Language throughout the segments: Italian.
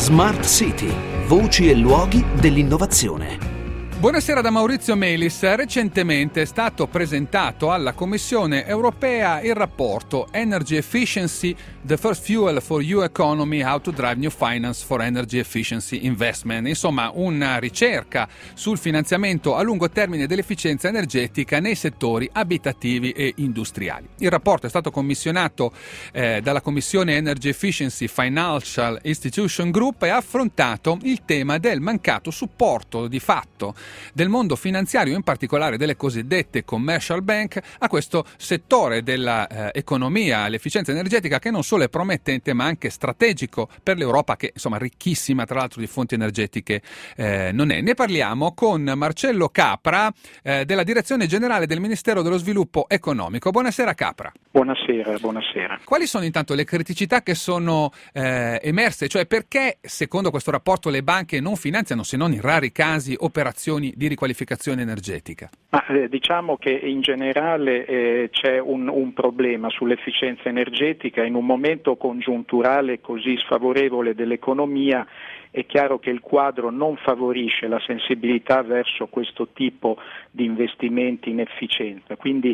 Smart City, voci e luoghi dell'innovazione. Buonasera da Maurizio Melis. Recentemente è stato presentato alla Commissione europea il rapporto Energy Efficiency, the first fuel for EU economy, how to drive new finance for energy efficiency investment. Insomma, una ricerca sul finanziamento a lungo termine dell'efficienza energetica nei settori abitativi e industriali. Il rapporto è stato commissionato dalla Commissione Energy Efficiency Financial Institution Group e ha affrontato il tema del mancato supporto di fatto del mondo finanziario, in particolare delle cosiddette commercial bank, a questo settore della economia, l'efficienza energetica, che non solo è promettente ma anche strategico per l'Europa, che insomma ricchissima tra l'altro di fonti energetiche non è. Ne parliamo con Marcello Capra della Direzione Generale del Ministero dello Sviluppo Economico. Buonasera Capra. Buonasera. Quali sono intanto le criticità che sono emerse? Cioè, perché secondo questo rapporto le banche non finanziano, se non in rari casi, operazioni di riqualificazione energetica? Diciamo che in generale c'è un problema sull'efficienza energetica. In un momento congiunturale così sfavorevole dell'economia è chiaro che il quadro non favorisce la sensibilità verso questo tipo di investimenti in efficienza, quindi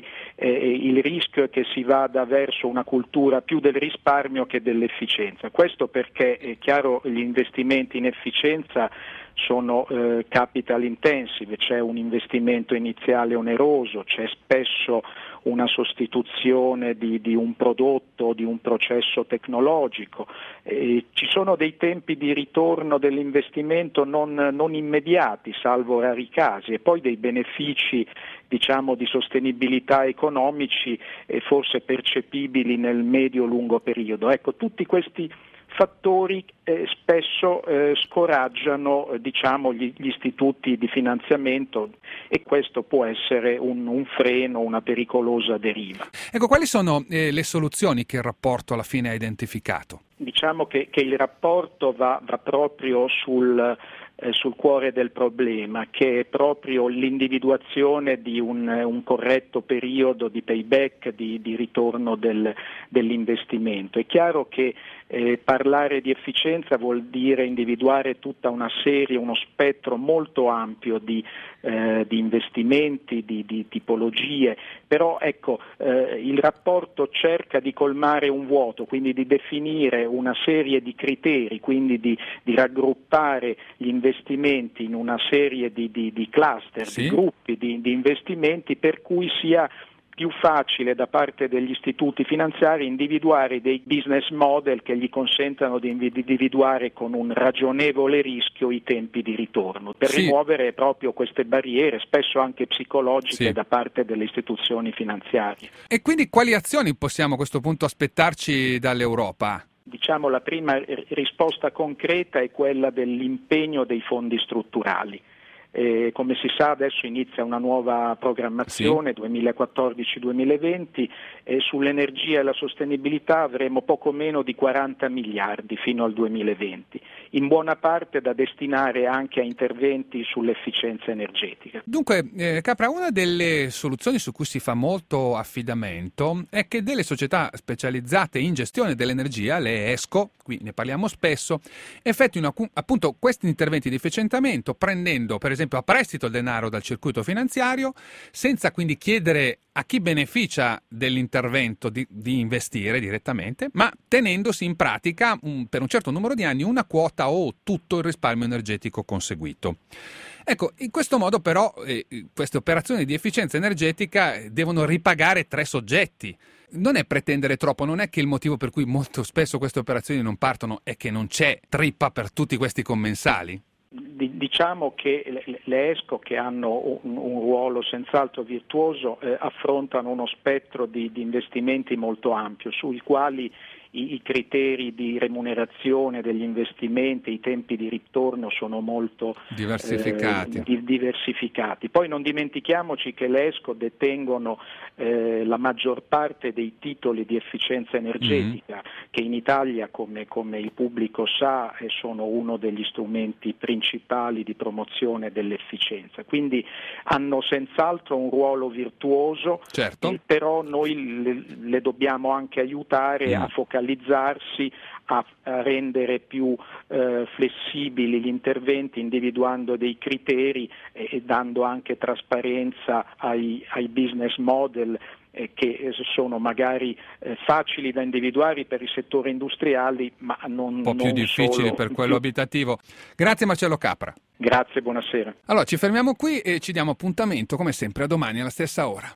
il rischio è che si vada verso una cultura più del risparmio che dell'efficienza. Questo perché è chiaro gli investimenti in efficienza sono capital intensive, c'è un investimento iniziale oneroso, c'è spesso una sostituzione di un prodotto, di un processo tecnologico, ci sono dei tempi di ritorno dell'investimento non immediati, salvo rari casi, e poi dei benefici di sostenibilità economici forse percepibili nel medio-lungo periodo. Ecco, tutti questi fattori spesso scoraggiano gli istituti di finanziamento, e questo può essere un freno, una pericolosa deriva. Ecco, quali sono le soluzioni che il rapporto alla fine ha identificato? Diciamo che il rapporto va proprio sul cuore del problema, che è proprio l'individuazione di un corretto periodo di payback, di ritorno dell'investimento. È chiaro che parlare di efficienza vuol dire individuare tutta una serie, uno spettro molto ampio di investimenti, di tipologie, però ecco, il rapporto cerca di colmare un vuoto, quindi di definire una serie di criteri, quindi di raggruppare gli investimenti in una serie di cluster, sì, di gruppi di investimenti, per cui sia più facile da parte degli istituti finanziari individuare dei business model che gli consentano di individuare con un ragionevole rischio i tempi di ritorno, per rimuovere proprio queste barriere, spesso anche psicologiche, da parte delle istituzioni finanziarie. E quindi quali azioni possiamo a questo punto aspettarci dall'Europa? Diciamo la prima risposta concreta è quella dell'impegno dei fondi strutturali. Come si sa adesso inizia una nuova programmazione 2014-2020 e sull'energia e la sostenibilità avremo poco meno di 40 miliardi fino al 2020, in buona parte da destinare anche a interventi sull'efficienza energetica. Dunque, Capra, una delle soluzioni su cui si fa molto affidamento è che delle società specializzate in gestione dell'energia, le ESCO, qui ne parliamo spesso, effettuino appunto questi interventi di efficientamento prendendo per esempio a prestito il denaro dal circuito finanziario, senza quindi chiedere a chi beneficia dell'intervento di investire direttamente, ma tenendosi in pratica per un certo numero di anni una quota o tutto il risparmio energetico conseguito. Ecco, in questo modo però queste operazioni di efficienza energetica devono ripagare 3 soggetti. Non è pretendere troppo, non è che il motivo per cui molto spesso queste operazioni non partono è che non c'è trippa per tutti questi commensali? Diciamo che le ESCO, che hanno un ruolo senz'altro virtuoso, affrontano uno spettro di investimenti molto ampio, sui quali i criteri di remunerazione degli investimenti, i tempi di ritorno sono molto diversificati. Poi non dimentichiamoci che le ESCO detengono la maggior parte dei titoli di efficienza energetica, che in Italia, come il pubblico sa, sono uno degli strumenti principali di promozione dell'efficienza. Quindi hanno senz'altro un ruolo virtuoso, certo, però noi le dobbiamo anche aiutare a focalizzare razionalizzarsi, a rendere più flessibili gli interventi, individuando dei criteri e dando anche trasparenza ai business model che sono magari facili da individuare per i settori industriali, ma non un po' più difficili per quello abitativo. Grazie Marcello Capra. Grazie, buonasera. Allora ci fermiamo qui e ci diamo appuntamento come sempre a domani alla stessa ora.